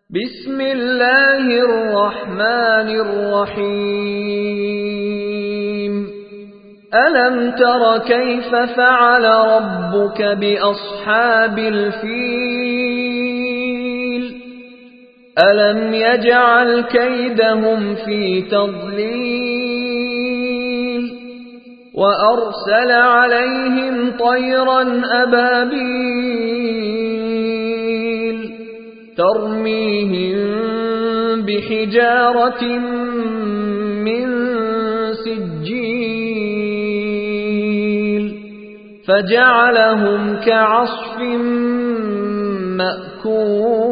بسم الله الرحمن الرحيم ألم تر كيف فعل ربك بأصحاب الفيل ألم يجعل كيدهم في تضليل وأرسل عليهم طيرا أبابيل ترميهم بحجارة من سجيل فجعلهم كعصف مأكول